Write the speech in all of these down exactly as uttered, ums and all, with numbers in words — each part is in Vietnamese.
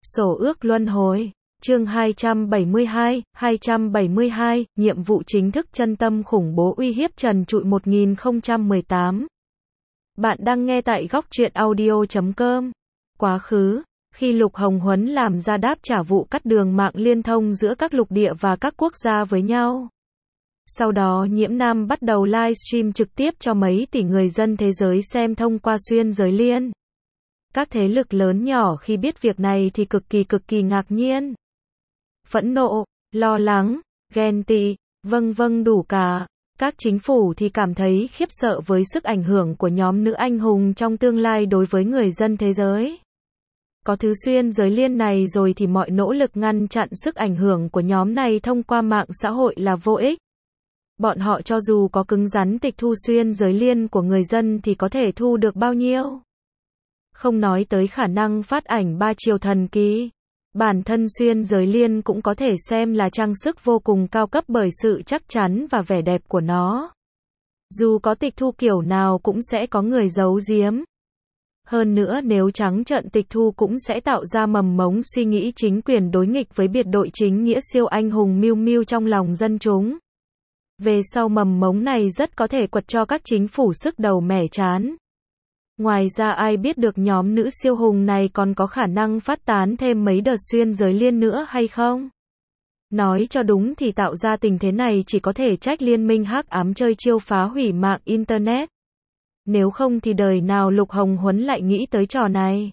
Sổ ước luân hồi. Chương hai trăm bảy mươi hai, hai trăm bảy mươi hai, nhiệm vụ chính thức chân tâm khủng bố uy hiếp trần trụi một nghìn không trăm mười tám. Bạn đang nghe tại góc truyện audio chấm com. Quá khứ, khi Lục Hồng Huấn làm ra đáp trả vụ cắt đường mạng liên thông giữa các lục địa và các quốc gia với nhau. Sau đó Nhiễm Nam bắt đầu livestream trực tiếp cho mấy tỷ người dân thế giới xem thông qua xuyên giới liên. Các thế lực lớn nhỏ khi biết việc này thì cực kỳ cực kỳ ngạc nhiên. Phẫn nộ, lo lắng, ghen tị, vâng vâng đủ cả. Các chính phủ thì cảm thấy khiếp sợ với sức ảnh hưởng của nhóm nữ anh hùng trong tương lai đối với người dân thế giới. Có thứ xuyên giới liên này rồi thì mọi nỗ lực ngăn chặn sức ảnh hưởng của nhóm này thông qua mạng xã hội là vô ích. Bọn họ cho dù có cứng rắn tịch thu xuyên giới liên của người dân thì có thể thu được bao nhiêu? Không nói tới khả năng phát ảnh ba chiều thần kỳ. Bản thân xuyên giới liên cũng có thể xem là trang sức vô cùng cao cấp bởi sự chắc chắn và vẻ đẹp của nó. Dù có tịch thu kiểu nào cũng sẽ có người giấu giếm. Hơn nữa nếu trắng trợn tịch thu cũng sẽ tạo ra mầm mống suy nghĩ chính quyền đối nghịch với biệt đội chính nghĩa siêu anh hùng Miu Miu trong lòng dân chúng. Về sau mầm mống này rất có thể quật cho các chính phủ sức đầu mẻ chán. Ngoài ra ai biết được nhóm nữ siêu hùng này còn có khả năng phát tán thêm mấy đợt xuyên giới liên nữa hay không? Nói cho đúng thì tạo ra tình thế này chỉ có thể trách liên minh hắc ám chơi chiêu phá hủy mạng Internet. Nếu không thì đời nào Lục Hồng Huấn lại nghĩ tới trò này.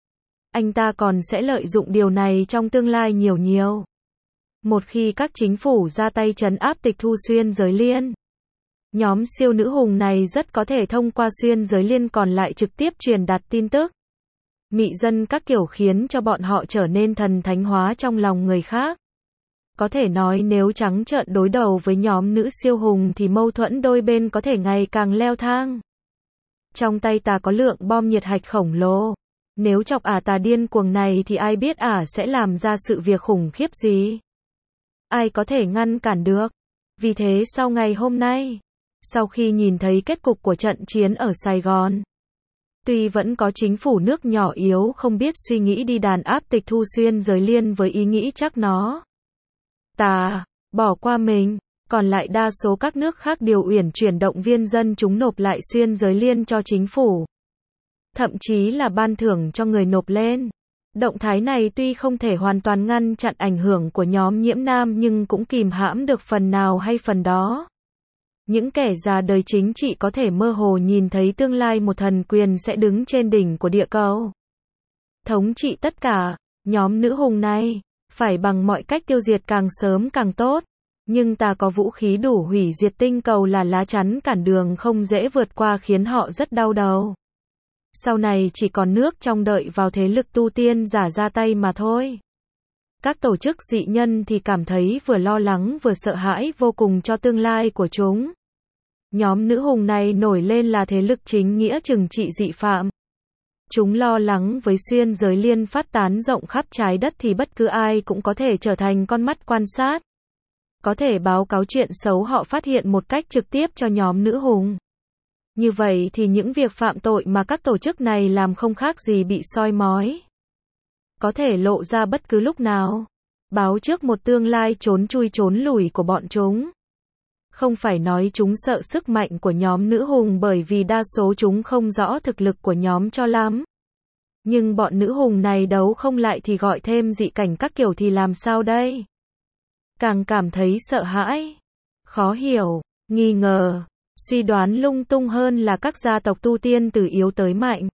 Anh ta còn sẽ lợi dụng điều này trong tương lai nhiều nhiều. Một khi các chính phủ ra tay trấn áp tịch thu xuyên giới liên, nhóm siêu nữ hùng này rất có thể thông qua xuyên giới liên còn lại trực tiếp truyền đạt tin tức. Mị dân các kiểu khiến cho bọn họ trở nên thần thánh hóa trong lòng người khác. Có thể nói nếu trắng trợn đối đầu với nhóm nữ siêu hùng thì mâu thuẫn đôi bên có thể ngày càng leo thang. Trong tay ta có lượng bom nhiệt hạch khổng lồ. Nếu chọc ả ta điên cuồng này thì ai biết ả sẽ làm ra sự việc khủng khiếp gì. Ai có thể ngăn cản được. Vì thế sau ngày hôm nay, sau khi nhìn thấy kết cục của trận chiến ở Sài Gòn, tuy vẫn có chính phủ nước nhỏ yếu không biết suy nghĩ đi đàn áp tịch thu xuyên giới liên với ý nghĩ chắc nó ta bỏ qua mình, còn lại đa số các nước khác điều uyển chuyển động viên dân chúng nộp lại xuyên giới liên cho chính phủ. Thậm chí là ban thưởng cho người nộp lên. Động thái này tuy không thể hoàn toàn ngăn chặn ảnh hưởng của nhóm Nhiễm Nam nhưng cũng kìm hãm được phần nào hay phần đó. Những kẻ già đời chính trị có thể mơ hồ nhìn thấy tương lai một thần quyền sẽ đứng trên đỉnh của địa cầu. Thống trị tất cả, nhóm nữ hùng này, phải bằng mọi cách tiêu diệt càng sớm càng tốt. Nhưng ta có vũ khí đủ hủy diệt tinh cầu là lá chắn cản đường không dễ vượt qua khiến họ rất đau đầu. Sau này chỉ còn nước trong đợi vào thế lực tu tiên giả ra tay mà thôi. Các tổ chức dị nhân thì cảm thấy vừa lo lắng vừa sợ hãi vô cùng cho tương lai của chúng. Nhóm nữ hùng này nổi lên là thế lực chính nghĩa trừng trị dị phạm. Chúng lo lắng với xuyên giới liên phát tán rộng khắp trái đất thì bất cứ ai cũng có thể trở thành con mắt quan sát. Có thể báo cáo chuyện xấu họ phát hiện một cách trực tiếp cho nhóm nữ hùng. Như vậy thì những việc phạm tội mà các tổ chức này làm không khác gì bị soi mói. Có thể lộ ra bất cứ lúc nào. Báo trước một tương lai trốn chui trốn lủi của bọn chúng. Không phải nói chúng sợ sức mạnh của nhóm nữ hùng bởi vì đa số chúng không rõ thực lực của nhóm cho lắm. Nhưng bọn nữ hùng này đấu không lại thì gọi thêm dị cảnh các kiểu thì làm sao đây? Càng cảm thấy sợ hãi, khó hiểu, nghi ngờ, suy đoán lung tung hơn là các gia tộc tu tiên từ yếu tới mạnh.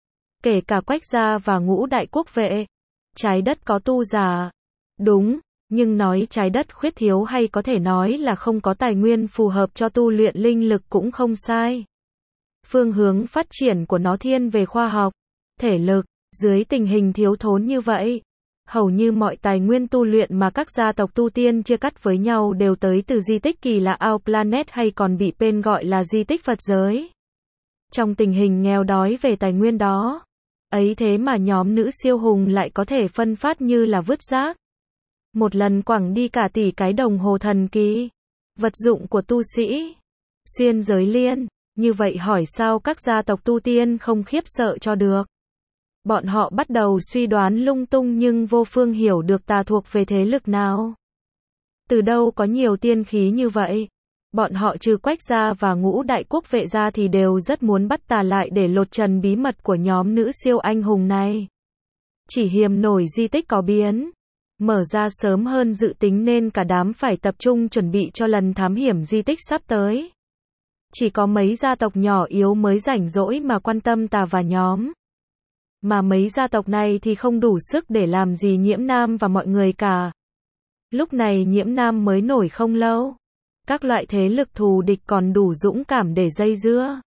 Kể cả Quách gia và Ngũ đại quốc vệ. Trái đất có tu giả. Đúng, nhưng nói trái đất khuyết thiếu hay có thể nói là không có tài nguyên phù hợp cho tu luyện linh lực cũng không sai. Phương hướng phát triển của nó thiên về khoa học, thể lực, dưới tình hình thiếu thốn như vậy. Hầu như mọi tài nguyên tu luyện mà các gia tộc tu tiên chia cắt với nhau đều tới từ di tích kỳ lạ Our Planet hay còn bị tên gọi là di tích Phật giới. Trong tình hình nghèo đói về tài nguyên đó, ấy thế mà nhóm nữ siêu hùng lại có thể phân phát như là vứt rác. Một lần quẳng đi cả tỷ cái đồng hồ thần kỳ, vật dụng của tu sĩ, xuyên giới liên, như vậy hỏi sao các gia tộc tu tiên không khiếp sợ cho được. Bọn họ bắt đầu suy đoán lung tung nhưng vô phương hiểu được tà thuộc về thế lực nào. Từ đâu có nhiều tiên khí như vậy? Bọn họ trừ Quách gia và Ngũ đại quốc vệ gia thì đều rất muốn bắt tà lại để lột trần bí mật của nhóm nữ siêu anh hùng này. Chỉ hiềm nổi di tích có biến mở ra sớm hơn dự tính nên cả đám phải tập trung chuẩn bị cho lần thám hiểm di tích sắp tới. Chỉ có mấy gia tộc nhỏ yếu mới rảnh rỗi mà quan tâm tà và nhóm. Mà mấy gia tộc này thì không đủ sức để làm gì Nhiễm Nam và mọi người cả. Lúc này Nhiễm Nam mới nổi không lâu. Các loại thế lực thù địch còn đủ dũng cảm để dây dưa.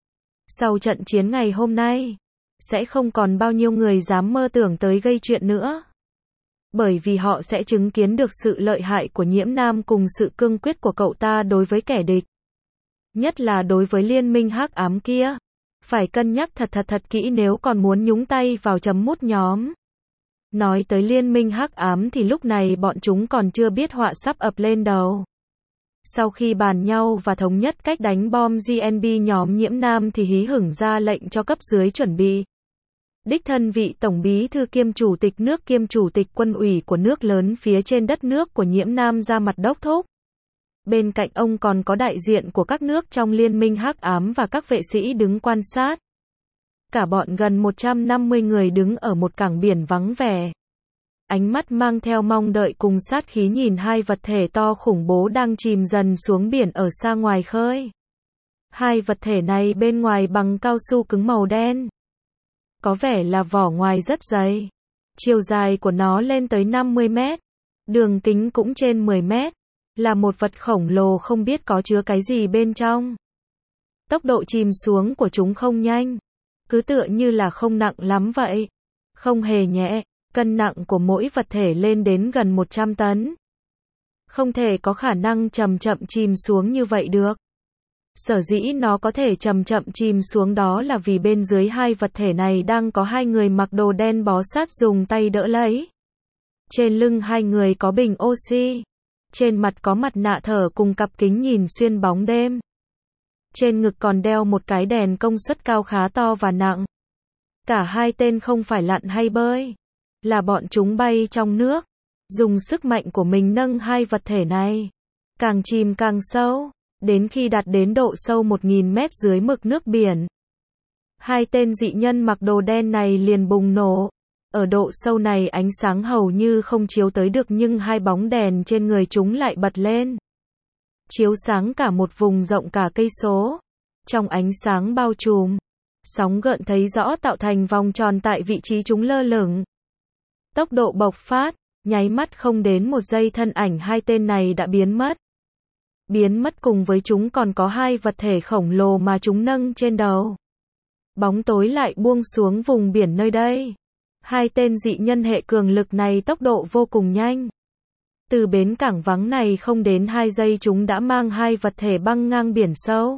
Sau trận chiến ngày hôm nay, sẽ không còn bao nhiêu người dám mơ tưởng tới gây chuyện nữa. Bởi vì họ sẽ chứng kiến được sự lợi hại của Nhiễm Nam cùng sự cương quyết của cậu ta đối với kẻ địch. Nhất là đối với liên minh hắc ám kia. Phải cân nhắc thật thật thật kỹ nếu còn muốn nhúng tay vào chấm mút nhóm. Nói tới liên minh hắc ám thì lúc này bọn chúng còn chưa biết họa sắp ập lên đầu. Sau khi bàn nhau và thống nhất cách đánh bom giê en bê nhóm Nhiễm Nam thì hí hửng ra lệnh cho cấp dưới chuẩn bị. Đích thân vị tổng bí thư kiêm chủ tịch nước kiêm chủ tịch quân ủy của nước lớn phía trên đất nước của Nhiễm Nam ra mặt đốc thúc. Bên cạnh ông còn có đại diện của các nước trong liên minh hắc ám và các vệ sĩ đứng quan sát. Cả bọn gần một trăm năm mươi người đứng ở một cảng biển vắng vẻ. Ánh mắt mang theo mong đợi cùng sát khí nhìn hai vật thể to khủng bố đang chìm dần xuống biển ở xa ngoài khơi. Hai vật thể này bên ngoài bằng cao su cứng màu đen. Có vẻ là vỏ ngoài rất dày. Chiều dài của nó lên tới năm mươi mét. Đường kính cũng trên mười mét. Là một vật khổng lồ không biết có chứa cái gì bên trong. Tốc độ chìm xuống của chúng không nhanh. Cứ tựa như là không nặng lắm vậy. Không hề nhẹ. Cân nặng của mỗi vật thể lên đến gần một trăm tấn. Không thể có khả năng chậm chậm chìm xuống như vậy được. Sở dĩ nó có thể chậm chậm chìm xuống đó là vì bên dưới hai vật thể này đang có hai người mặc đồ đen bó sát dùng tay đỡ lấy. Trên lưng hai người có bình oxy. Trên mặt có mặt nạ thở cùng cặp kính nhìn xuyên bóng đêm. Trên ngực còn đeo một cái đèn công suất cao khá to và nặng. Cả hai tên không phải lặn hay bơi. Là bọn chúng bay trong nước. Dùng sức mạnh của mình nâng hai vật thể này. Càng chìm càng sâu. Đến khi đạt đến độ sâu một nghìn mét dưới mực nước biển. Hai tên dị nhân mặc đồ đen này liền bùng nổ. Ở độ sâu này ánh sáng hầu như không chiếu tới được nhưng hai bóng đèn trên người chúng lại bật lên. Chiếu sáng cả một vùng rộng cả cây số. Trong ánh sáng bao trùm. Sóng gợn thấy rõ tạo thành vòng tròn tại vị trí chúng lơ lửng. Tốc độ bộc phát, nháy mắt không đến một giây thân ảnh hai tên này đã biến mất. Biến mất cùng với chúng còn có hai vật thể khổng lồ mà chúng nâng trên đầu. Bóng tối lại buông xuống vùng biển nơi đây. Hai tên dị nhân hệ cường lực này tốc độ vô cùng nhanh. Từ bến cảng vắng này không đến hai giây chúng đã mang hai vật thể băng ngang biển sâu.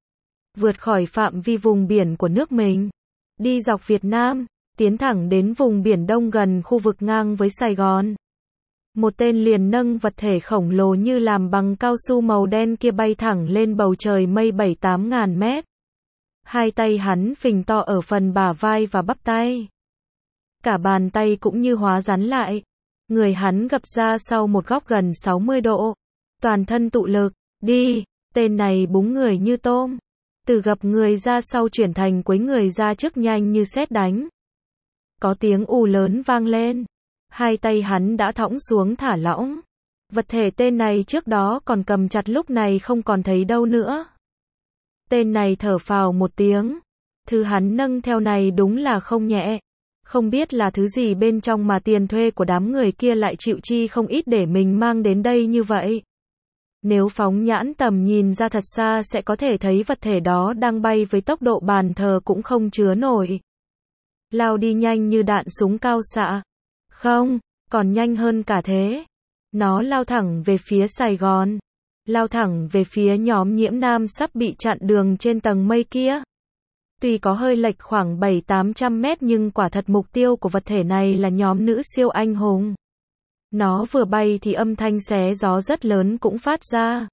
Vượt khỏi phạm vi vùng biển của nước mình. Đi dọc Việt Nam, tiến thẳng đến vùng biển Đông gần khu vực ngang với Sài Gòn. Một tên liền nâng vật thể khổng lồ như làm bằng cao su màu đen kia bay thẳng lên bầu trời mây bảy tám ngàn mét. Hai tay hắn phình to ở phần bả vai và bắp tay. Cả bàn tay cũng như hóa rắn lại. Người hắn gập ra sau một góc gần sáu mươi độ. Toàn thân tụ lực. Đi, tên này búng người như tôm. Từ gập người ra sau chuyển thành quấy người ra trước nhanh như sét đánh. Có tiếng ù lớn vang lên. Hai tay hắn đã thõng xuống thả lỏng. Vật thể tên này trước đó còn cầm chặt lúc này không còn thấy đâu nữa. Tên này thở phào một tiếng. Thứ hắn nâng theo này đúng là không nhẹ. Không biết là thứ gì bên trong mà tiền thuê của đám người kia lại chịu chi không ít để mình mang đến đây như vậy. Nếu phóng nhãn tầm nhìn ra thật xa sẽ có thể thấy vật thể đó đang bay với tốc độ bàn thờ cũng không chứa nổi. Lao đi nhanh như đạn súng cao xạ. Không, còn nhanh hơn cả thế. Nó lao thẳng về phía Sài Gòn. Lao thẳng về phía nhóm Nhiễm Nam sắp bị chặn đường trên tầng mây kia. Tuy có hơi lệch khoảng bảy tám trăm mét nhưng quả thật mục tiêu của vật thể này là nhóm nữ siêu anh hùng. Nó vừa bay thì âm thanh xé gió rất lớn cũng phát ra.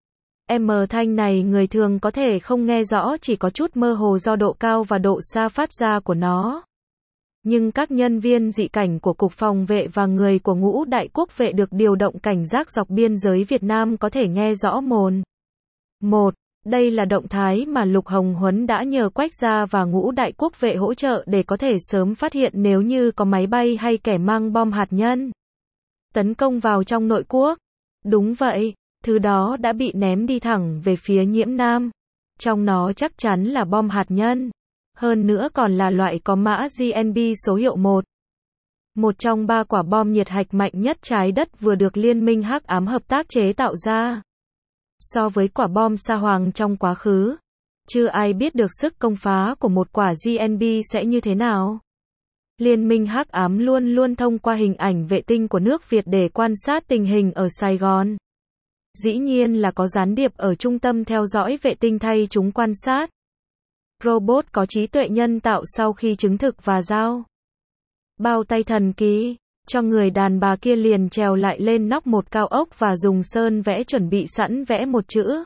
M thanh này người thường có thể không nghe rõ chỉ có chút mơ hồ do độ cao và độ xa phát ra của nó. Nhưng các nhân viên dị cảnh của Cục Phòng vệ và người của Ngũ Đại Quốc vệ được điều động cảnh giác dọc biên giới Việt Nam có thể nghe rõ mồn một. Đây là động thái mà Lục Hồng Huấn đã nhờ Quách Gia và Ngũ Đại Quốc vệ hỗ trợ để có thể sớm phát hiện nếu như có máy bay hay kẻ mang bom hạt nhân tấn công vào trong nội quốc. Đúng vậy, thứ đó đã bị ném đi thẳng về phía Nhiễm Nam. Trong nó chắc chắn là bom hạt nhân. Hơn nữa còn là loại có mã giê en bê số hiệu một. Một trong ba quả bom nhiệt hạch mạnh nhất trái đất vừa được Liên minh Hắc ám hợp tác chế tạo ra. So với quả bom Sa Hoàng trong quá khứ, chưa ai biết được sức công phá của một quả giê en bê sẽ như thế nào. Liên minh Hắc ám luôn luôn thông qua hình ảnh vệ tinh của nước Việt để quan sát tình hình ở Sài Gòn. Dĩ nhiên là có gián điệp ở trung tâm theo dõi vệ tinh thay chúng quan sát. Robot có trí tuệ nhân tạo sau khi chứng thực và giao bao tay thần kỳ cho người đàn bà kia, liền trèo lại lên nóc một cao ốc và dùng sơn vẽ chuẩn bị sẵn vẽ một chữ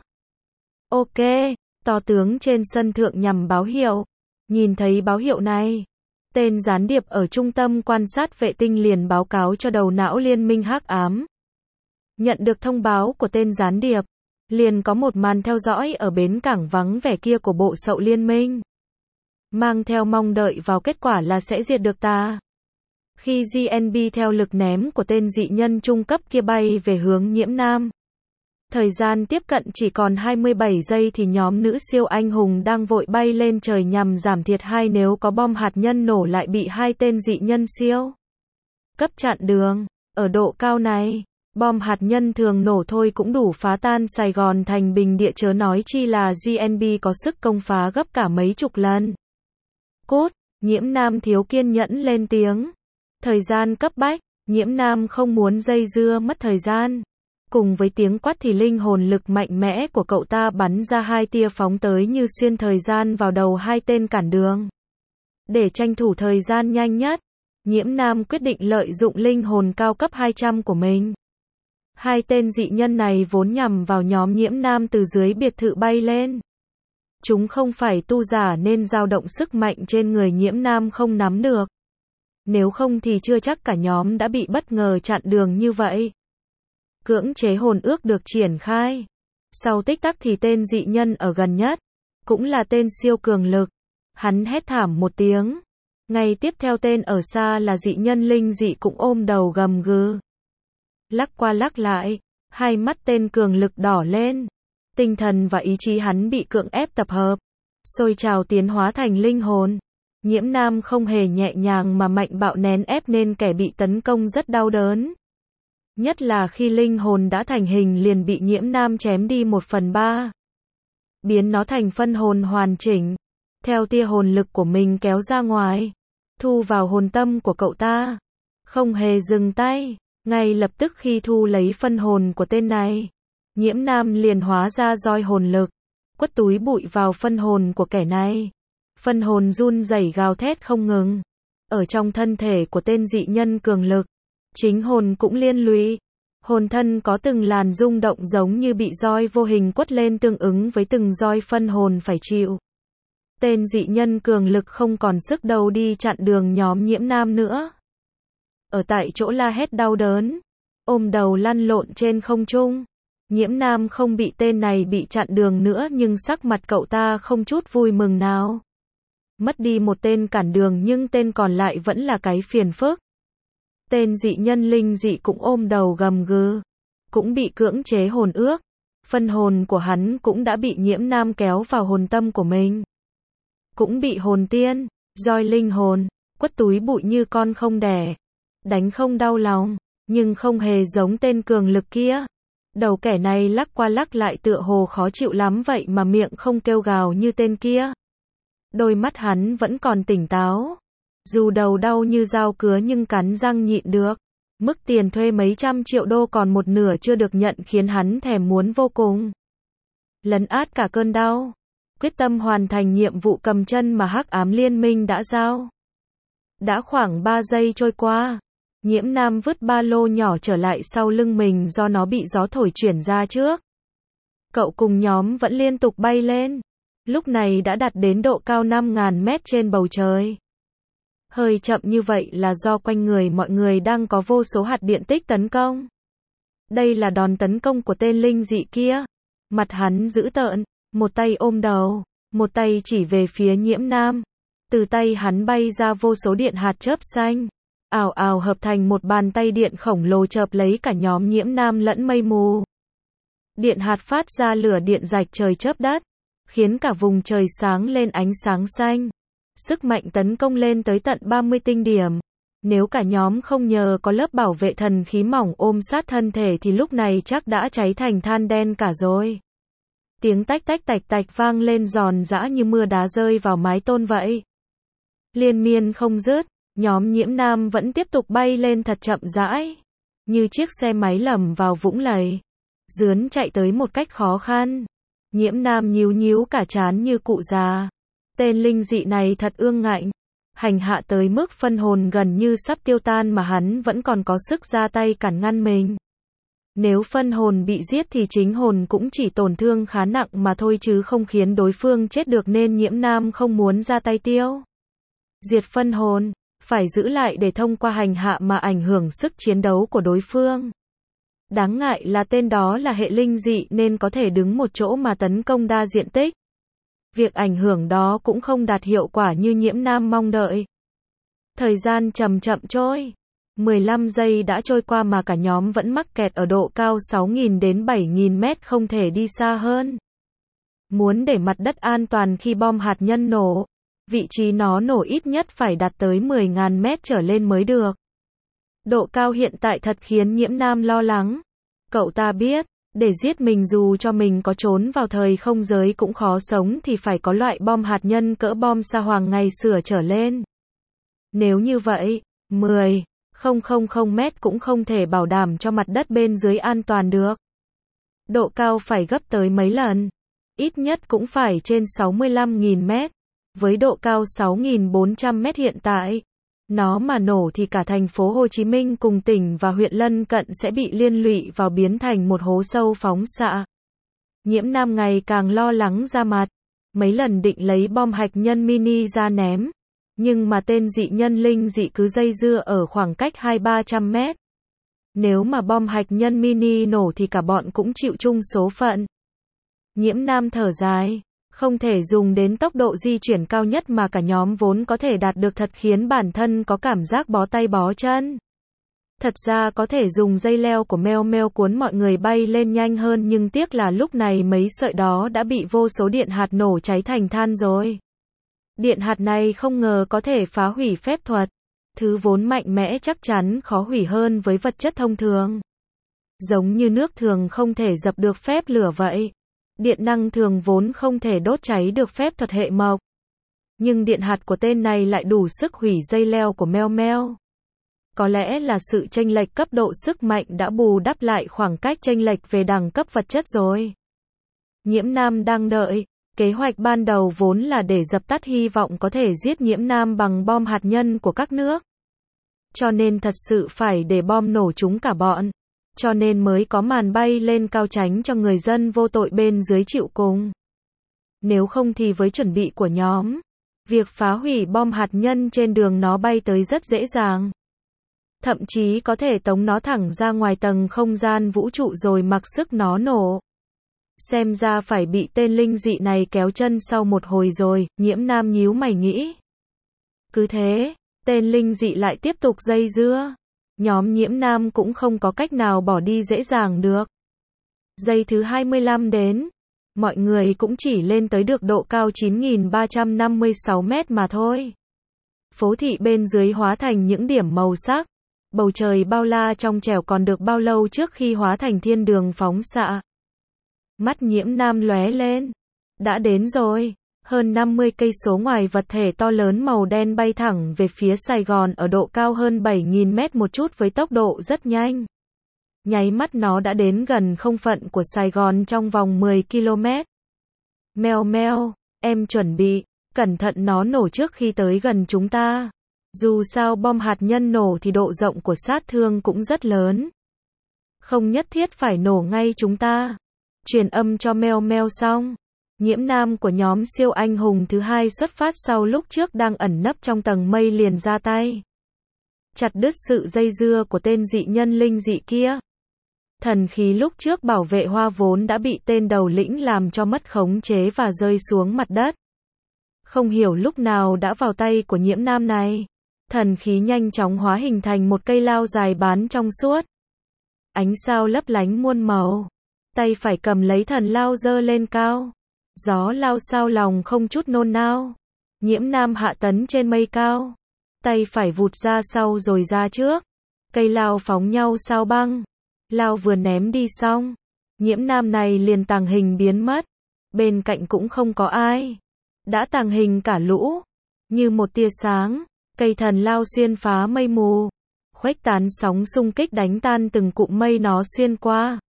OK to tướng trên sân thượng nhằm báo hiệu. Nhìn thấy báo hiệu này, tên gián điệp ở trung tâm quan sát vệ tinh liền báo cáo cho đầu não Liên minh Hắc ám. Nhận được thông báo của tên gián điệp, liền có một màn theo dõi ở bến cảng vắng vẻ kia của bộ sậu liên minh, mang theo mong đợi vào kết quả là sẽ diệt được ta. Khi giê en bê theo lực ném của tên dị nhân trung cấp kia bay về hướng Nhiễm Nam, thời gian tiếp cận chỉ còn hai mươi bảy giây thì nhóm nữ siêu anh hùng đang vội bay lên trời nhằm giảm thiệt hai nếu có bom hạt nhân nổ lại bị hai tên dị nhân siêu cấp chặn đường. Ở độ cao này, bom hạt nhân thường nổ thôi cũng đủ phá tan Sài Gòn thành bình địa, chớ nói chi là giê en bê có sức công phá gấp cả mấy chục lần. Cút, Nhiễm Nam thiếu kiên nhẫn lên tiếng. Thời gian cấp bách, Nhiễm Nam không muốn dây dưa mất thời gian. Cùng với tiếng quát thì linh hồn lực mạnh mẽ của cậu ta bắn ra hai tia phóng tới như xuyên thời gian vào đầu hai tên cản đường. Để tranh thủ thời gian nhanh nhất, Nhiễm Nam quyết định lợi dụng linh hồn cao cấp hai trăm của mình. Hai tên dị nhân này vốn nhằm vào nhóm Nhiễm Nam từ dưới biệt thự bay lên. Chúng không phải tu giả nên dao động sức mạnh trên người Nhiễm Nam không nắm được. Nếu không thì chưa chắc cả nhóm đã bị bất ngờ chặn đường như vậy. Cưỡng chế hồn ước được triển khai. Sau tích tắc thì tên dị nhân ở gần nhất, cũng là tên siêu cường lực, hắn hét thảm một tiếng. Ngay tiếp theo tên ở xa là dị nhân linh dị cũng ôm đầu gầm gừ. Lắc qua lắc lại, hai mắt tên cường lực đỏ lên. Tinh thần và ý chí hắn bị cưỡng ép tập hợp, sôi trào tiến hóa thành linh hồn. Nhiễm Nam không hề nhẹ nhàng mà mạnh bạo nén ép nên kẻ bị tấn công rất đau đớn. Nhất là khi linh hồn đã thành hình liền bị Nhiễm Nam chém đi một phần ba. Biến nó thành phân hồn hoàn chỉnh. Theo tia hồn lực của mình kéo ra ngoài, thu vào hồn tâm của cậu ta. Không hề dừng tay. Ngay lập tức khi thu lấy phân hồn của tên này, Nhiễm Nam liền hóa ra roi hồn lực, quất túi bụi vào phân hồn của kẻ này. Phân hồn run rẩy gào thét không ngừng. Ở trong thân thể của tên dị nhân cường lực, chính hồn cũng liên lụy. Hồn thân có từng làn rung động giống như bị roi vô hình quất lên, tương ứng với từng roi phân hồn phải chịu. Tên dị nhân cường lực không còn sức đâu đi chặn đường nhóm Nhiễm Nam nữa. Ở tại chỗ la hét đau đớn, ôm đầu lăn lộn trên không trung. Nhiễm Nam không bị tên này bị chặn đường nữa nhưng sắc mặt cậu ta không chút vui mừng nào. Mất đi một tên cản đường nhưng tên còn lại vẫn là cái phiền phức. Tên dị nhân linh dị cũng ôm đầu gầm gừ, cũng bị cưỡng chế hồn ước. Phân hồn của hắn cũng đã bị Nhiễm Nam kéo vào hồn tâm của mình. Cũng bị hồn tiên, roi linh hồn, quất túi bụi như con không đẻ. Đánh không đau lòng, nhưng không hề giống tên cường lực kia. Đầu kẻ này lắc qua lắc lại tựa hồ khó chịu lắm vậy mà miệng không kêu gào như tên kia. Đôi mắt hắn vẫn còn tỉnh táo. Dù đầu đau như dao cứa nhưng cắn răng nhịn được. Mức tiền thuê mấy trăm triệu đô còn một nửa chưa được nhận khiến hắn thèm muốn vô cùng. Lấn át cả cơn đau, quyết tâm hoàn thành nhiệm vụ cầm chân mà Hắc ám liên minh đã giao. Đã khoảng ba giây trôi qua, Nhiễm Nam vứt ba lô nhỏ trở lại sau lưng mình do nó bị gió thổi chuyển ra trước. Cậu cùng nhóm vẫn liên tục bay lên. Lúc này đã đạt đến độ cao năm nghìn mét trên bầu trời. Hơi chậm như vậy là do quanh người mọi người đang có vô số hạt điện tích tấn công. Đây là đòn tấn công của tên linh dị kia. Mặt hắn dữ tợn, một tay ôm đầu, một tay chỉ về phía Nhiễm Nam. Từ tay hắn bay ra vô số điện hạt chớp xanh, ào ào hợp thành một bàn tay điện khổng lồ chộp lấy cả nhóm Nhiễm Nam lẫn mây mù. Điện hạt phát ra lửa điện rạch trời chớp đất, khiến cả vùng trời sáng lên ánh sáng xanh. Sức mạnh tấn công lên tới tận ba mươi tinh điểm. Nếu cả nhóm không nhờ có lớp bảo vệ thần khí mỏng ôm sát thân thể thì lúc này chắc đã cháy thành than đen cả rồi. Tiếng tách tách tạch tạch vang lên giòn giã như mưa đá rơi vào mái tôn vậy. Liên miên không dứt, nhóm Nhiễm Nam vẫn tiếp tục bay lên thật chậm rãi, như chiếc xe máy lầm vào vũng lầy. Dướn chạy tới một cách khó khăn. Nhiễm Nam nhíu nhíu cả trán như cụ già. Tên linh dị này thật ương ngạnh. Hành hạ tới mức phân hồn gần như sắp tiêu tan mà hắn vẫn còn có sức ra tay cản ngăn mình. Nếu phân hồn bị giết thì chính hồn cũng chỉ tổn thương khá nặng mà thôi chứ không khiến đối phương chết được, nên Nhiễm Nam không muốn ra tay tiêu diệt phân hồn, phải giữ lại để thông qua hành hạ mà ảnh hưởng sức chiến đấu của đối phương. Đáng ngại là tên đó là hệ linh dị nên có thể đứng một chỗ mà tấn công đa diện tích. Việc ảnh hưởng đó cũng không đạt hiệu quả như Nhiễm Nam mong đợi. Thời gian chậm chậm trôi. mười lăm giây đã trôi qua mà cả nhóm vẫn mắc kẹt ở độ cao sáu nghìn đến bảy nghìn mét, không thể đi xa hơn. Muốn để mặt đất an toàn khi bom hạt nhân nổ, vị trí nó nổ ít nhất phải đạt tới mười nghìn mét trở lên mới được. Độ cao hiện tại thật khiến Nhiễm Nam lo lắng. Cậu ta biết, để giết mình dù cho mình có trốn vào thời không giới cũng khó sống thì phải có loại bom hạt nhân cỡ bom sa hoàng ngày xưa trở lên. Nếu như vậy, mười nghìn mét cũng không thể bảo đảm cho mặt đất bên dưới an toàn được. Độ cao phải gấp tới mấy lần. Ít nhất cũng phải trên sáu mươi lăm nghìn mét. Với độ cao sáu nghìn bốn trăm mét hiện tại, nó mà nổ thì cả thành phố Hồ Chí Minh cùng tỉnh và huyện lân cận sẽ bị liên lụy vào biến thành một hố sâu phóng xạ. Nhiễm Nam ngày càng lo lắng ra mặt. Mấy lần định lấy bom hạt nhân mini ra ném, nhưng mà tên dị nhân linh dị cứ dây dưa ở khoảng cách hai ba trăm mét. Nếu mà bom hạt nhân mini nổ thì cả bọn cũng chịu chung số phận. Nhiễm Nam thở dài. Không thể dùng đến tốc độ di chuyển cao nhất mà cả nhóm vốn có thể đạt được, thật khiến bản thân có cảm giác bó tay bó chân. Thật ra có thể dùng dây leo của meo meo cuốn mọi người bay lên nhanh hơn, nhưng tiếc là lúc này mấy sợi đó đã bị vô số điện hạt nổ cháy thành than rồi. Điện hạt này không ngờ có thể phá hủy phép thuật. Thứ vốn mạnh mẽ chắc chắn khó hủy hơn với vật chất thông thường. Giống như nước thường không thể dập được phép lửa vậy. Điện năng thường vốn không thể đốt cháy được phép thuật hệ mộc. Nhưng điện hạt của tên này lại đủ sức hủy dây leo của meo meo. Có lẽ là sự chênh lệch cấp độ sức mạnh đã bù đắp lại khoảng cách chênh lệch về đẳng cấp vật chất rồi. Nhiễm Nam đang đợi. Kế hoạch ban đầu vốn là để dập tắt hy vọng có thể giết Nhiễm Nam bằng bom hạt nhân của các nước. Cho nên thật sự phải để bom nổ chúng cả bọn. Cho nên mới có màn bay lên cao tránh cho người dân vô tội bên dưới chịu cùng. Nếu không thì với chuẩn bị của nhóm, việc phá hủy bom hạt nhân trên đường nó bay tới rất dễ dàng. Thậm chí có thể tống nó thẳng ra ngoài tầng không gian vũ trụ rồi mặc sức nó nổ. Xem ra phải bị tên linh dị này kéo chân sau một hồi rồi, Nhiễm Nam nhíu mày nghĩ. Cứ thế, tên linh dị lại tiếp tục dây dưa. Nhóm Nhiễm Nam cũng không có cách nào bỏ đi dễ dàng được. Giây thứ hai mươi lăm đến, mọi người cũng chỉ lên tới được độ cao chín nghìn ba trăm năm mươi sáu mét mà thôi. Phố thị bên dưới hóa thành những điểm màu sắc. Bầu trời bao la trong trẻo, còn được bao lâu trước khi hóa thành thiên đường phóng xạ. Mắt Nhiễm Nam lóe lên. Đã đến rồi. Hơn năm mươi cây số ngoài, vật thể to lớn màu đen bay thẳng về phía Sài Gòn ở độ cao hơn bảy nghìn mét một chút với tốc độ rất nhanh. Nháy mắt nó đã đến gần không phận của Sài Gòn trong vòng mười ki lô mét. Meo meo, em chuẩn bị, cẩn thận nó nổ trước khi tới gần chúng ta. Dù sao bom hạt nhân nổ thì độ rộng của sát thương cũng rất lớn. Không nhất thiết phải nổ ngay chúng ta. Truyền âm cho meo meo xong. Nhiễm nam của nhóm siêu anh hùng thứ hai xuất phát sau lúc trước đang ẩn nấp trong tầng mây liền ra tay. Chặt đứt sự dây dưa của tên dị nhân linh dị kia. Thần khí lúc trước bảo vệ hoa vốn đã bị tên đầu lĩnh làm cho mất khống chế và rơi xuống mặt đất. Không hiểu lúc nào đã vào tay của nhiễm nam này. Thần khí nhanh chóng hóa hình thành một cây lao dài bán trong suốt. Ánh sao lấp lánh muôn màu. Tay phải cầm lấy thần lao giơ lên cao. Gió lao sao lòng không chút nôn nao. Nhiễm nam hạ tấn trên mây cao. Tay phải vụt ra sau rồi ra trước. Cây lao phóng nhau sao băng. Lao vừa ném đi xong. Nhiễm nam này liền tàng hình biến mất. Bên cạnh cũng không có ai. Đã tàng hình cả lũ. Như một tia sáng. Cây thần lao xuyên phá mây mù. Khuếch tán sóng xung kích đánh tan từng cụm mây nó xuyên qua.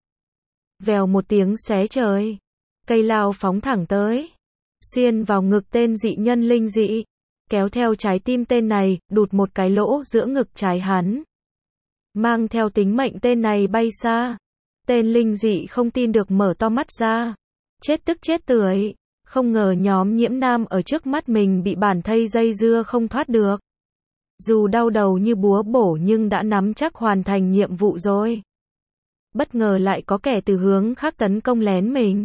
Vèo một tiếng xé trời. Cây lao phóng thẳng tới. Xuyên vào ngực tên dị nhân linh dị. Kéo theo trái tim tên này, đụt một cái lỗ giữa ngực trái hắn. Mang theo tính mệnh tên này bay xa. Tên linh dị không tin được mở to mắt ra. Chết tức chết tưởi. Không ngờ nhóm nhiễm nam ở trước mắt mình bị bản thây dây dưa không thoát được. Dù đau đầu như búa bổ nhưng đã nắm chắc hoàn thành nhiệm vụ rồi. Bất ngờ lại có kẻ từ hướng khác tấn công lén mình.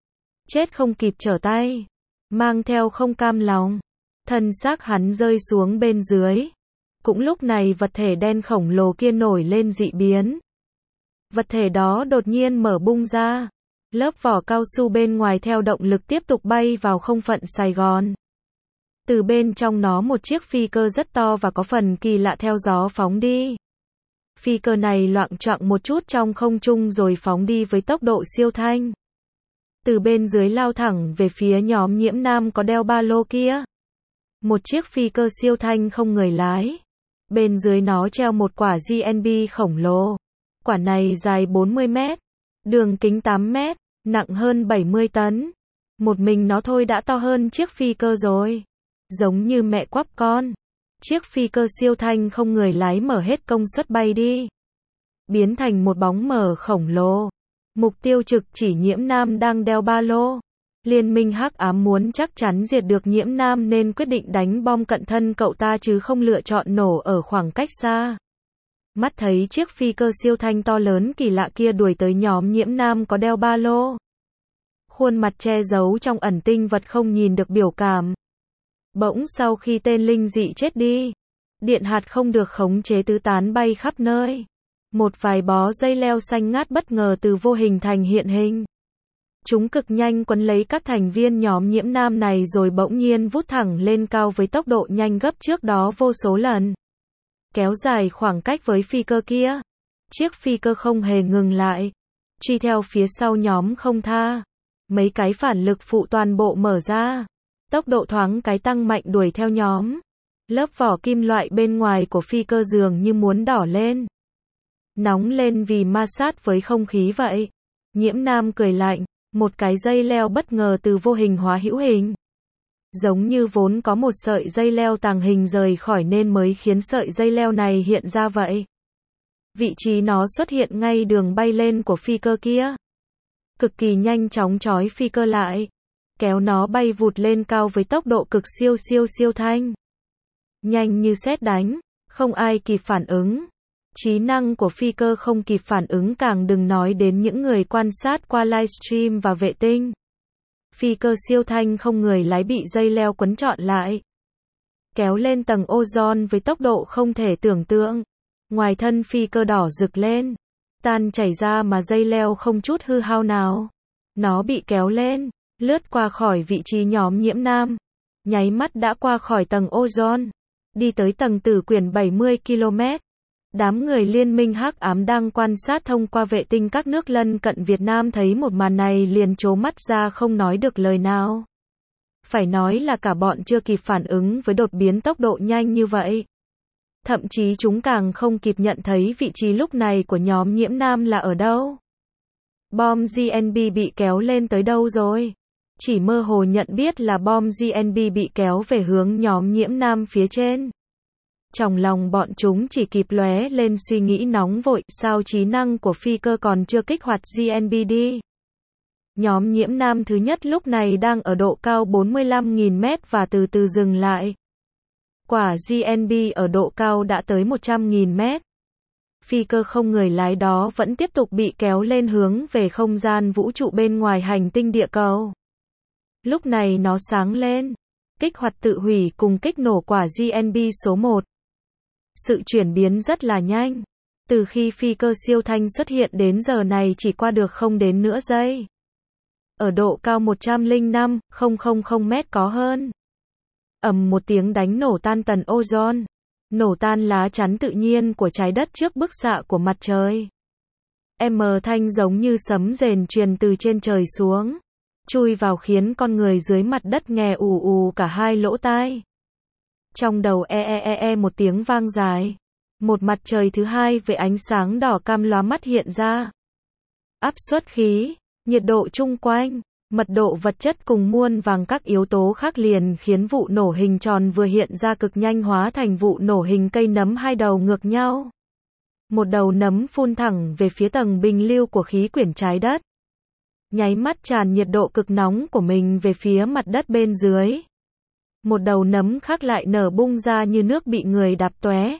Chết không kịp trở tay. Mang theo không cam lòng. Thân xác hắn rơi xuống bên dưới. Cũng lúc này vật thể đen khổng lồ kia nổi lên dị biến. Vật thể đó đột nhiên mở bung ra. Lớp vỏ cao su bên ngoài theo động lực tiếp tục bay vào không phận Sài Gòn. Từ bên trong nó một chiếc phi cơ rất to và có phần kỳ lạ theo gió phóng đi. Phi cơ này loạng choạng một chút trong không trung rồi phóng đi với tốc độ siêu thanh. Từ bên dưới lao thẳng về phía nhóm nhiễm nam có đeo ba lô kia. Một chiếc phi cơ siêu thanh không người lái. Bên dưới nó treo một quả giê en bê khổng lồ. Quả này dài bốn mươi mét. Đường kính tám mét. Nặng hơn bảy mươi tấn. Một mình nó thôi đã to hơn chiếc phi cơ rồi. Giống như mẹ quắp con. Chiếc phi cơ siêu thanh không người lái mở hết công suất bay đi. Biến thành một bóng mờ khổng lồ. Mục tiêu trực chỉ nhiễm nam đang đeo ba lô. Liên minh hắc ám muốn chắc chắn diệt được nhiễm nam nên quyết định đánh bom cận thân cậu ta chứ không lựa chọn nổ ở khoảng cách xa. Mắt thấy chiếc phi cơ siêu thanh to lớn kỳ lạ kia đuổi tới nhóm nhiễm nam có đeo ba lô. Khuôn mặt che giấu trong ẩn tinh vật không nhìn được biểu cảm. Bỗng sau khi tên linh dị chết đi, điện hạt không được khống chế tứ tán bay khắp nơi. Một vài bó dây leo xanh ngát bất ngờ từ vô hình thành hiện hình. Chúng cực nhanh quấn lấy các thành viên nhóm nhiễm nam này rồi bỗng nhiên vút thẳng lên cao với tốc độ nhanh gấp trước đó vô số lần. Kéo dài khoảng cách với phi cơ kia. Chiếc phi cơ không hề ngừng lại. Truy theo phía sau nhóm không tha. Mấy cái phản lực phụ toàn bộ mở ra. Tốc độ thoáng cái tăng mạnh đuổi theo nhóm. Lớp vỏ kim loại bên ngoài của phi cơ dường như muốn đỏ lên. Nóng lên vì ma sát với không khí vậy. Nhiễm nam cười lạnh. Một cái dây leo bất ngờ từ vô hình hóa hữu hình. Giống như vốn có một sợi dây leo tàng hình rời khỏi nên mới khiến sợi dây leo này hiện ra vậy. Vị trí nó xuất hiện ngay đường bay lên của phi cơ kia. Cực kỳ nhanh chóng trói phi cơ lại. Kéo nó bay vụt lên cao với tốc độ cực siêu siêu siêu thanh. Nhanh như sét đánh, không ai kịp phản ứng. Trí năng của phi cơ không kịp phản ứng càng đừng nói đến những người quan sát qua livestream và vệ tinh. Phi cơ siêu thanh không người lái bị dây leo quấn trọn lại. Kéo lên tầng ozone với tốc độ không thể tưởng tượng. Ngoài thân phi cơ đỏ rực lên. Tan chảy ra mà dây leo không chút hư hao nào. Nó bị kéo lên, lướt qua khỏi vị trí nhóm nhiễm nam. Nháy mắt đã qua khỏi tầng ozone. Đi tới tầng tử quyển bảy mươi ki lô mét. Đám người liên minh hắc ám đang quan sát thông qua vệ tinh các nước lân cận Việt Nam thấy một màn này liền trố mắt ra không nói được lời nào. Phải nói là cả bọn chưa kịp phản ứng với đột biến tốc độ nhanh như vậy. Thậm chí chúng càng không kịp nhận thấy vị trí lúc này của nhóm nhiễm nam là ở đâu. Bom giê en bê bị kéo lên tới đâu rồi? Chỉ mơ hồ nhận biết là bom giê en bê bị kéo về hướng nhóm nhiễm nam phía trên. Trong lòng bọn chúng chỉ kịp lóe lên suy nghĩ nóng vội, sao trí năng của phi cơ còn chưa kích hoạt giê en bê đi. Nhóm nhiễm nam thứ nhất lúc này đang ở độ cao bốn mươi lăm nghìn mét và từ từ dừng lại. Quả giê en bê ở độ cao đã tới một trăm nghìn mét. Phi cơ không người lái đó vẫn tiếp tục bị kéo lên hướng về không gian vũ trụ bên ngoài hành tinh địa cầu. Lúc này nó sáng lên, kích hoạt tự hủy cùng kích nổ quả giê en bê số một. Sự chuyển biến rất là nhanh. Từ khi phi cơ siêu thanh xuất hiện đến giờ này chỉ qua được không đến nửa giây. Ở độ cao một trăm lẻ năm nghìn mét có hơn. Ầm một tiếng đánh nổ tan tầng ozone. Nổ tan lá chắn tự nhiên của trái đất trước bức xạ của mặt trời. M thanh giống như sấm rền truyền từ trên trời xuống, chui vào khiến con người dưới mặt đất nghe ù ù cả hai lỗ tai. Trong đầu e e e e một tiếng vang dài. Một mặt trời thứ hai với ánh sáng đỏ cam lóa mắt hiện ra. Áp suất khí, nhiệt độ chung quanh, mật độ vật chất cùng muôn vàn các yếu tố khác liền khiến vụ nổ hình tròn vừa hiện ra cực nhanh hóa thành vụ nổ hình cây nấm hai đầu ngược nhau. Một đầu nấm phun thẳng về phía tầng bình lưu của khí quyển trái đất. Nháy mắt tràn nhiệt độ cực nóng của mình về phía mặt đất bên dưới. Một đầu nấm khác lại nở bung ra như nước bị người đạp tóe.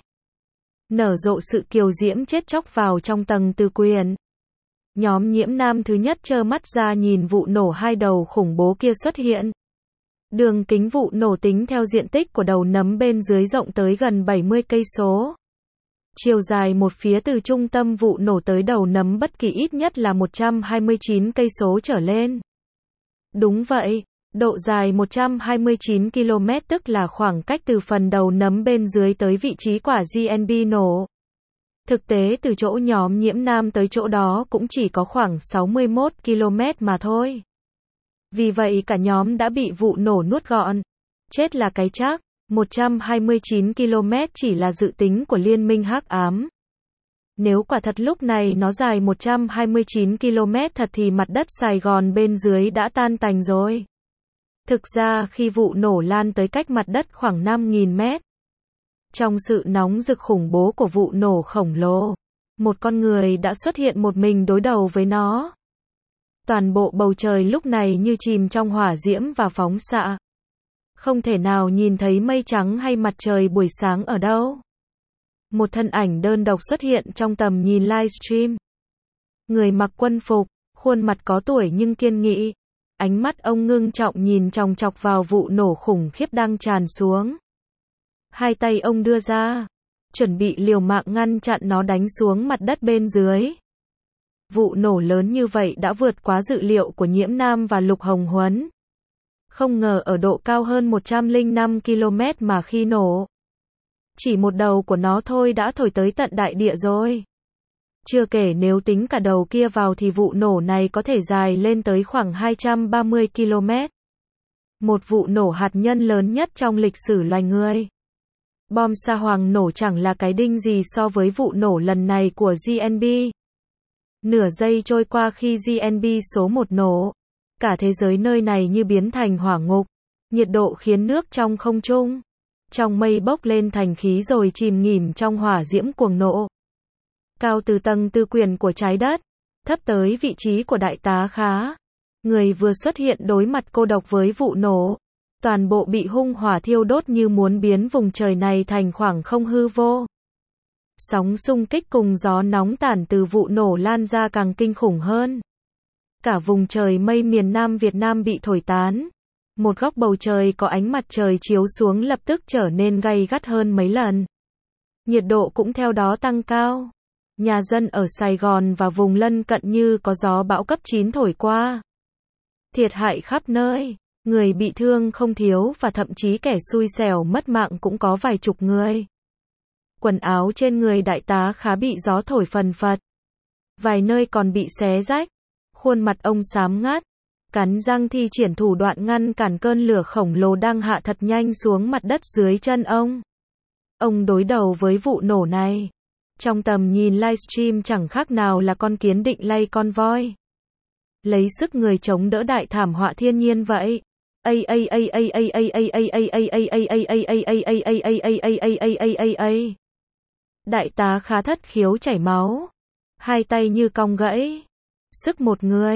Nở rộ sự kiều diễm chết chóc vào trong tầng tư quyển. Nhóm nhiễm nam thứ nhất trơ mắt ra nhìn vụ nổ hai đầu khủng bố kia xuất hiện. Đường kính vụ nổ tính theo diện tích của đầu nấm bên dưới rộng tới gần bảy mươi cây số. Chiều dài một phía từ trung tâm vụ nổ tới đầu nấm bất kỳ ít nhất là một trăm hai mươi chín cây số trở lên. Đúng vậy, độ dài một trăm hai mươi chín ki lô mét tức là khoảng cách từ phần đầu nấm bên dưới tới vị trí quả giê en bê nổ. Thực tế từ chỗ nhóm nhiễm nam tới chỗ đó cũng chỉ có khoảng sáu mươi mốt ki lô mét mà thôi. Vì vậy cả nhóm đã bị vụ nổ nuốt gọn. Chết là cái chắc, một trăm hai mươi chín ki lô mét chỉ là dự tính của Liên minh Hắc ám. Nếu quả thật lúc này nó dài một trăm hai mươi chín ki lô mét thật thì mặt đất Sài Gòn bên dưới đã tan tành rồi. Thực ra khi vụ nổ lan tới cách mặt đất khoảng năm nghìn mét. Trong sự nóng rực khủng bố của vụ nổ khổng lồ, một con người đã xuất hiện một mình đối đầu với nó. Toàn bộ bầu trời lúc này như chìm trong hỏa diễm và phóng xạ. Không thể nào nhìn thấy mây trắng hay mặt trời buổi sáng ở đâu. Một thân ảnh đơn độc xuất hiện trong tầm nhìn livestream. Người mặc quân phục, khuôn mặt có tuổi nhưng kiên nghị. Ánh mắt ông ngưng trọng nhìn chòng chọc vào vụ nổ khủng khiếp đang tràn xuống. Hai tay ông đưa ra, chuẩn bị liều mạng ngăn chặn nó đánh xuống mặt đất bên dưới. Vụ nổ lớn như vậy đã vượt quá dự liệu của Nhiễm Nam và Lục Hồng Huấn. Không ngờ ở độ cao hơn một trăm lẻ năm ki lô mét mà khi nổ, chỉ một đầu của nó thôi đã thổi tới tận đại địa rồi. Chưa kể nếu tính cả đầu kia vào thì vụ nổ này có thể dài lên tới khoảng hai trăm ba mươi ki lô mét. Một vụ nổ hạt nhân lớn nhất trong lịch sử loài người. Bom sa hoàng nổ chẳng là cái đinh gì so với vụ nổ lần này của giê en bê. Nửa giây trôi qua khi giê en bê số một nổ, cả thế giới nơi này như biến thành hỏa ngục. Nhiệt độ khiến nước trong không trung, trong mây bốc lên thành khí rồi chìm nghỉm trong hỏa diễm cuồng nộ. Cao từ tầng tư quyển của trái đất, thấp tới vị trí của đại tá Khá. Người vừa xuất hiện đối mặt cô độc với vụ nổ. Toàn bộ bị hung hỏa thiêu đốt như muốn biến vùng trời này thành khoảng không hư vô. Sóng xung kích cùng gió nóng tản từ vụ nổ lan ra càng kinh khủng hơn. Cả vùng trời mây miền Nam Việt Nam bị thổi tán. Một góc bầu trời có ánh mặt trời chiếu xuống lập tức trở nên gay gắt hơn mấy lần. Nhiệt độ cũng theo đó tăng cao. Nhà dân ở Sài Gòn và vùng lân cận như có gió bão cấp chín thổi qua. Thiệt hại khắp nơi. Người bị thương không thiếu và thậm chí kẻ xui xẻo mất mạng cũng có vài chục người. Quần áo trên người đại tá Khá bị gió thổi phần phật. Vài nơi còn bị xé rách. Khuôn mặt ông xám ngắt. Cắn răng thi triển thủ đoạn ngăn cản cơn lửa khổng lồ đang hạ thật nhanh xuống mặt đất dưới chân ông. Ông đối đầu với vụ nổ này. Trong tầm nhìn livestream chẳng khác nào là con kiến định lay con voi. Lấy sức người chống đỡ đại thảm họa thiên nhiên vậy. Đại tá Khá thất khiếu chảy máu, hai tay như cong gãy. Sức một người,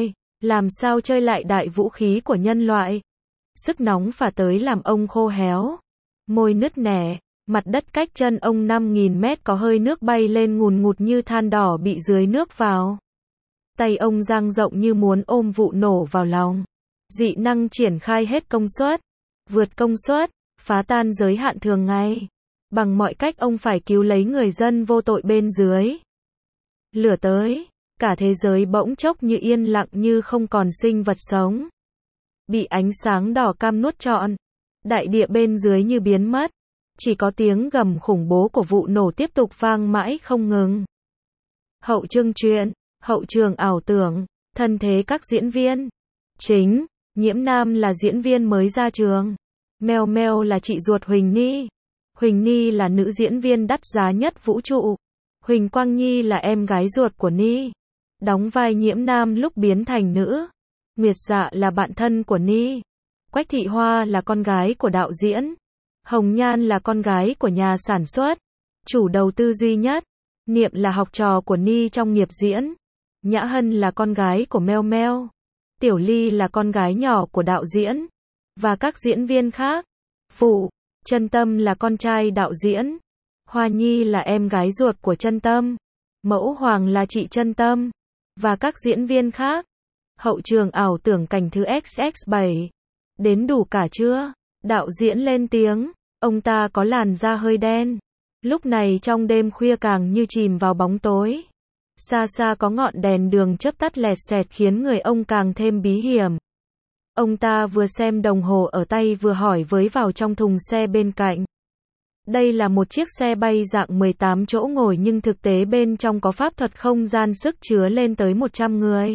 Làm sao chơi lại đại vũ khí của nhân loại. Sức nóng phả tới làm ông khô héo. Môi nứt nẻ, mặt đất cách chân ông năm nghìn mét có hơi nước bay lên ngùn ngụt như than đỏ bị dưới nước vào. Tay ông dang rộng như muốn ôm vụ nổ vào lòng. Dị năng triển khai hết công suất. Vượt công suất, phá tan giới hạn thường ngày. Bằng mọi cách ông phải cứu lấy người dân vô tội bên dưới. Lửa tới, cả thế giới bỗng chốc như yên lặng như không còn sinh vật sống. Bị ánh sáng đỏ cam nuốt trọn. Đại địa bên dưới như biến mất. Chỉ có tiếng gầm khủng bố của vụ nổ tiếp tục vang mãi không ngừng. Hậu chương truyện, hậu trường ảo tưởng, thân thế các diễn viên. Chính, Nhiễm Nam là diễn viên mới ra trường. Meo Meo là chị ruột Huỳnh Ni. Huỳnh Ni là nữ diễn viên đắt giá nhất vũ trụ. Huỳnh Quang Nhi là em gái ruột của Ni. Đóng vai Nhiễm Nam lúc biến thành nữ. Nguyệt Dạ là bạn thân của Ni. Quách Thị Hoa là con gái của đạo diễn. Hồng Nhan là con gái của nhà sản xuất. Chủ đầu tư duy nhất. Niệm là học trò của Ni trong nghiệp diễn. Nhã Hân là con gái của Meo Meo. Tiểu Ly là con gái nhỏ của đạo diễn. Và các diễn viên khác. Phụ, Chân Tâm là con trai đạo diễn. Hoa Nhi là em gái ruột của Chân Tâm. Mẫu Hoàng là chị Chân Tâm. Và các diễn viên khác. Hậu trường ảo tưởng cảnh thứ x x bảy. Đến đủ cả chưa? Đạo diễn lên tiếng. Ông ta có làn da hơi đen. Lúc này trong đêm khuya càng như chìm vào bóng tối. Xa xa có ngọn đèn đường chớp tắt lẹt xẹt khiến người ông càng thêm bí hiểm. Ông ta vừa xem đồng hồ ở tay vừa hỏi với vào trong thùng xe bên cạnh. Đây là một chiếc xe bay dạng mười tám chỗ ngồi nhưng thực tế bên trong có pháp thuật không gian sức chứa lên tới một trăm người.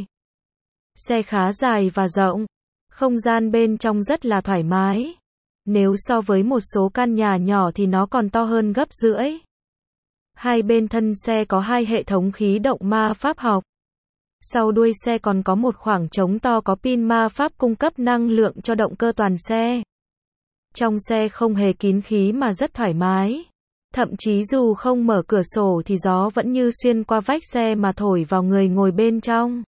Xe khá dài và rộng. Không gian bên trong rất là thoải mái. Nếu so với một số căn nhà nhỏ thì nó còn to hơn gấp rưỡi. Hai bên thân xe có hai hệ thống khí động ma pháp học. Sau đuôi xe còn có một khoảng trống to có pin ma pháp cung cấp năng lượng cho động cơ toàn xe. Trong xe không hề kín khí mà rất thoải mái. Thậm chí dù không mở cửa sổ thì gió vẫn như xuyên qua vách xe mà thổi vào người ngồi bên trong.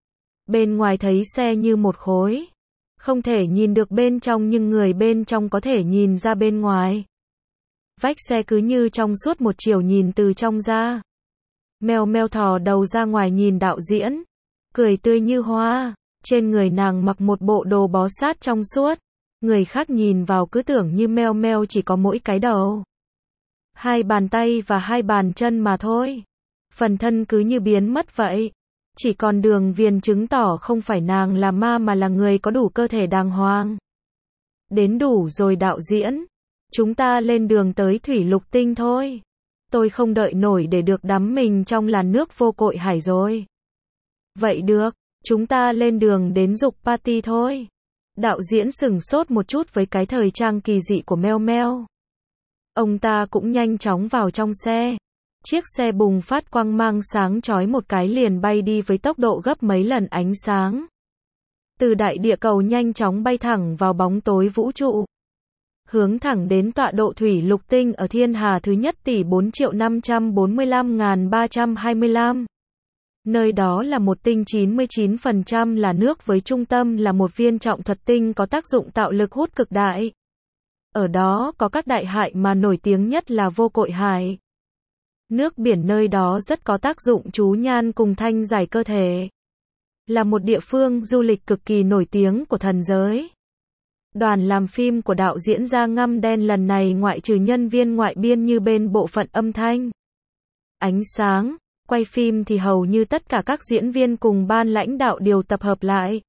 Bên ngoài thấy xe như một khối. Không thể nhìn được bên trong nhưng người bên trong có thể nhìn ra bên ngoài. Vách xe cứ như trong suốt một chiều nhìn từ trong ra. Meo Meo thò đầu ra ngoài nhìn đạo diễn. Cười tươi như hoa. Trên người nàng mặc một bộ đồ bó sát trong suốt. Người khác nhìn vào cứ tưởng như Meo Meo chỉ có mỗi cái đầu. Hai bàn tay và hai bàn chân mà thôi. Phần thân cứ như biến mất vậy. Chỉ còn đường viền chứng tỏ không phải nàng là ma mà là người có đủ cơ thể đàng hoàng. Đến đủ rồi đạo diễn. Chúng ta lên đường tới thủy lục tinh thôi. Tôi không đợi nổi để được đắm mình trong làn nước vô cội hải rồi. Vậy được, chúng ta lên đường đến dục party thôi. Đạo diễn sửng sốt một chút với cái thời trang kỳ dị của Meo Meo. Ông ta cũng nhanh chóng vào trong xe. Chiếc xe bùng phát quang mang sáng chói một cái liền bay đi với tốc độ gấp mấy lần ánh sáng. Từ đại địa cầu nhanh chóng bay thẳng vào bóng tối vũ trụ. Hướng thẳng đến tọa độ thủy lục tinh ở thiên hà thứ nhất tỷ bốn triệu năm trăm bốn mươi lăm nghìn ba trăm hai mươi lăm. Nơi đó là một tinh chín mươi chín phần trăm là nước với trung tâm là một viên trọng thuật tinh có tác dụng tạo lực hút cực đại. Ở đó có các đại hải mà nổi tiếng nhất là vô cội hải. Nước biển nơi đó rất có tác dụng chú nhan cùng thanh giải cơ thể. Là một địa phương du lịch cực kỳ nổi tiếng của thần giới. Đoàn làm phim của đạo diễn Da Ngăm Đen lần này ngoại trừ nhân viên ngoại biên như bên bộ phận âm thanh, ánh sáng, quay phim thì hầu như tất cả các diễn viên cùng ban lãnh đạo đều tập hợp lại.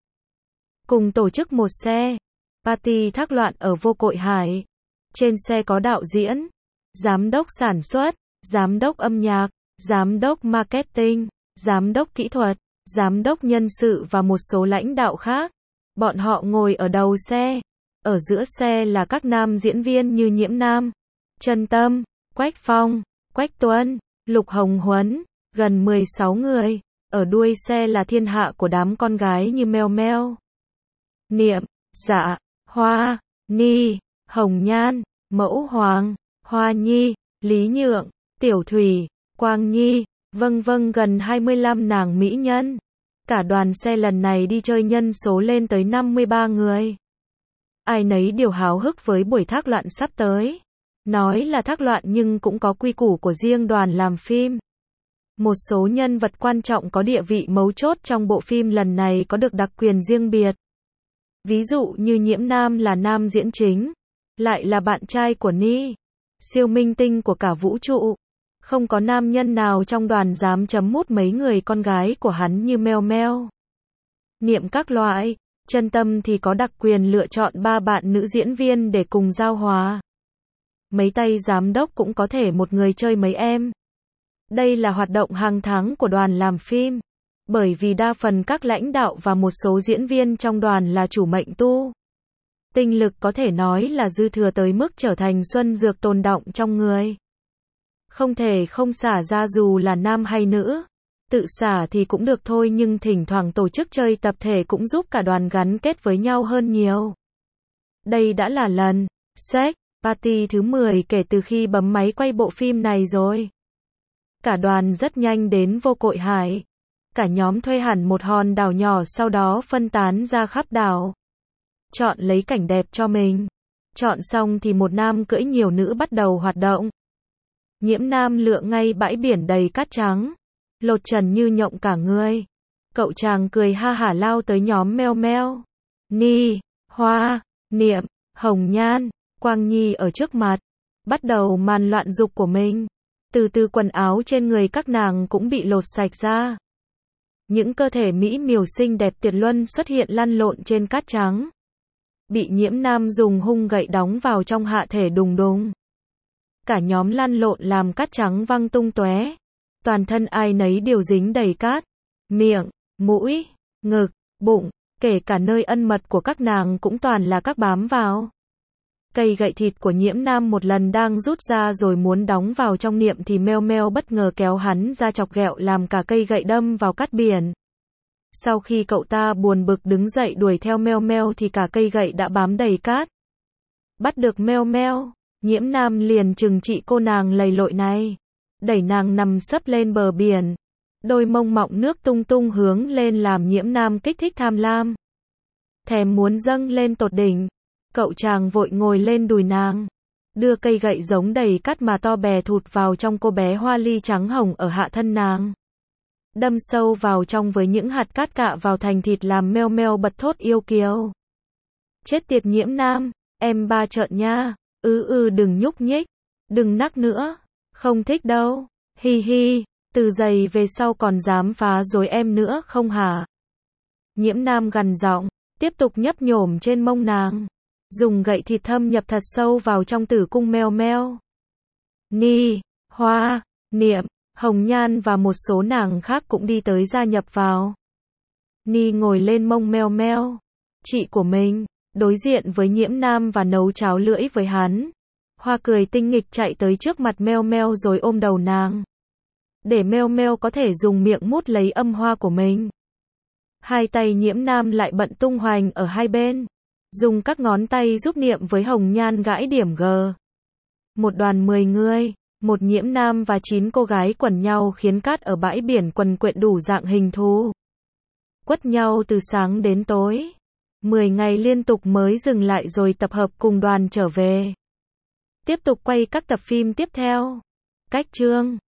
Cùng tổ chức một xe party thác loạn ở vô cội hải. Trên xe có đạo diễn, giám đốc sản xuất, giám đốc âm nhạc, giám đốc marketing, giám đốc kỹ thuật, giám đốc nhân sự và một số lãnh đạo khác. Bọn họ ngồi ở đầu xe. Ở giữa xe là các nam diễn viên như Nhiễm Nam, Chân Tâm, Quách Phong, Quách Tuấn, Lục Hồng Huấn, gần mười sáu người. Ở đuôi xe là thiên hạ của đám con gái như Meo Meo, Niệm, Dạ, Hoa, Ni, Hồng Nhan, Mẫu Hoàng, Hoa Nhi, Lý Nhượng, Tiểu Thủy, Quang Nhi, vâng vâng gần hai mươi lăm nàng mỹ nhân. Cả đoàn xe lần này đi chơi nhân số lên tới năm mươi ba người. Ai nấy đều háo hức với buổi thác loạn sắp tới. Nói là thác loạn nhưng cũng có quy củ của riêng đoàn làm phim. Một số nhân vật quan trọng có địa vị mấu chốt trong bộ phim lần này có được đặc quyền riêng biệt. Ví dụ như Nhiễm Nam là nam diễn chính, lại là bạn trai của Ni, siêu minh tinh của cả vũ trụ. Không có nam nhân nào trong đoàn dám chấm mút mấy người con gái của hắn như Meo Meo, Niệm các loại. Chân Tâm thì có đặc quyền lựa chọn ba bạn nữ diễn viên để cùng giao hòa. Mấy tay giám đốc cũng có thể một người chơi mấy em. Đây là hoạt động hàng tháng của đoàn làm phim. Bởi vì đa phần các lãnh đạo và một số diễn viên trong đoàn là chủ mệnh tu. Tinh lực có thể nói là dư thừa tới mức trở thành xuân dược tồn đọng trong người. Không thể không xả ra dù là nam hay nữ. Tự xả thì cũng được thôi nhưng thỉnh thoảng tổ chức chơi tập thể cũng giúp cả đoàn gắn kết với nhau hơn nhiều. Đây đã là lần sex party thứ mười kể từ khi bấm máy quay bộ phim này rồi. Cả đoàn rất nhanh đến Vô Cội Hải. Cả nhóm thuê hẳn một hòn đảo nhỏ sau đó phân tán ra khắp đảo. Chọn lấy cảnh đẹp cho mình. Chọn xong thì một nam cưỡi nhiều nữ bắt đầu hoạt động. Nhiễm Nam lựa ngay bãi biển đầy cát trắng. Lột trần như nhộng cả người. Cậu chàng cười ha hả lao tới nhóm Meo Meo, Ni, Hoa, Niệm, Hồng Nhan, Quang Nhi ở trước mặt. Bắt đầu màn loạn dục của mình. Từ từ quần áo trên người các nàng cũng bị lột sạch ra. Những cơ thể mỹ miều xinh đẹp tuyệt luân xuất hiện lăn lộn trên cát trắng. Bị Nhiễm Nam dùng hung gậy đóng vào trong hạ thể đùng đùng. Cả nhóm lăn lộn làm cát trắng văng tung tóe. Toàn thân ai nấy đều dính đầy cát. Miệng, mũi, ngực, bụng, kể cả nơi ân mật của các nàng cũng toàn là các bám vào. Cây gậy thịt của Nhiễm Nam một lần đang rút ra rồi muốn đóng vào trong Niệm thì Meo Meo bất ngờ kéo hắn ra chọc ghẹo làm cả cây gậy đâm vào cát biển. Sau khi cậu ta buồn bực đứng dậy đuổi theo Meo Meo thì cả cây gậy đã bám đầy cát. Bắt được Meo Meo, Nhiễm Nam liền trừng trị cô nàng lầy lội này. Đẩy nàng nằm sấp lên bờ biển. Đôi mông mọng nước tung tung hướng lên làm Nhiễm Nam kích thích tham lam. Thèm muốn dâng lên tột đỉnh. Cậu chàng vội ngồi lên đùi nàng. Đưa cây gậy giống đầy cát mà to bè thụt vào trong cô bé hoa ly trắng hồng ở hạ thân nàng. Đâm sâu vào trong với những hạt cát cạ vào thành thịt làm Meo Meo bật thốt yêu kiều. Chết tiệt Nhiễm Nam, em ba trợn nha. Ư ư đừng nhúc nhích. Đừng nắc nữa. Không thích đâu. Hi hi. Từ giày về sau còn dám phá rối em nữa không hả? Nhiễm Nam gằn giọng, tiếp tục nhấp nhổm trên mông nàng. Dùng gậy thịt thâm nhập thật sâu vào trong tử cung Meo Meo. Ni, Hoa, Niệm, Hồng Nhan và một số nàng khác cũng đi tới gia nhập vào. Ni ngồi lên mông Meo Meo, chị của mình, đối diện với Nhiễm Nam và nấu cháo lưỡi với hắn. Hoa cười tinh nghịch chạy tới trước mặt Meo Meo rồi ôm đầu nàng. Để Meo Meo có thể dùng miệng mút lấy âm hoa của mình. Hai tay Nhiễm Nam lại bận tung hoành ở hai bên. Dùng các ngón tay giúp Niệm với Hồng Nhan gãi điểm G. Một đoàn mười người, một Nhiễm Nam và chín cô gái quần nhau khiến cát ở bãi biển quần quện đủ dạng hình thù. Quất nhau từ sáng đến tối. Mười ngày liên tục mới dừng lại rồi tập hợp cùng đoàn trở về. Tiếp tục quay các tập phim tiếp theo. Cách chương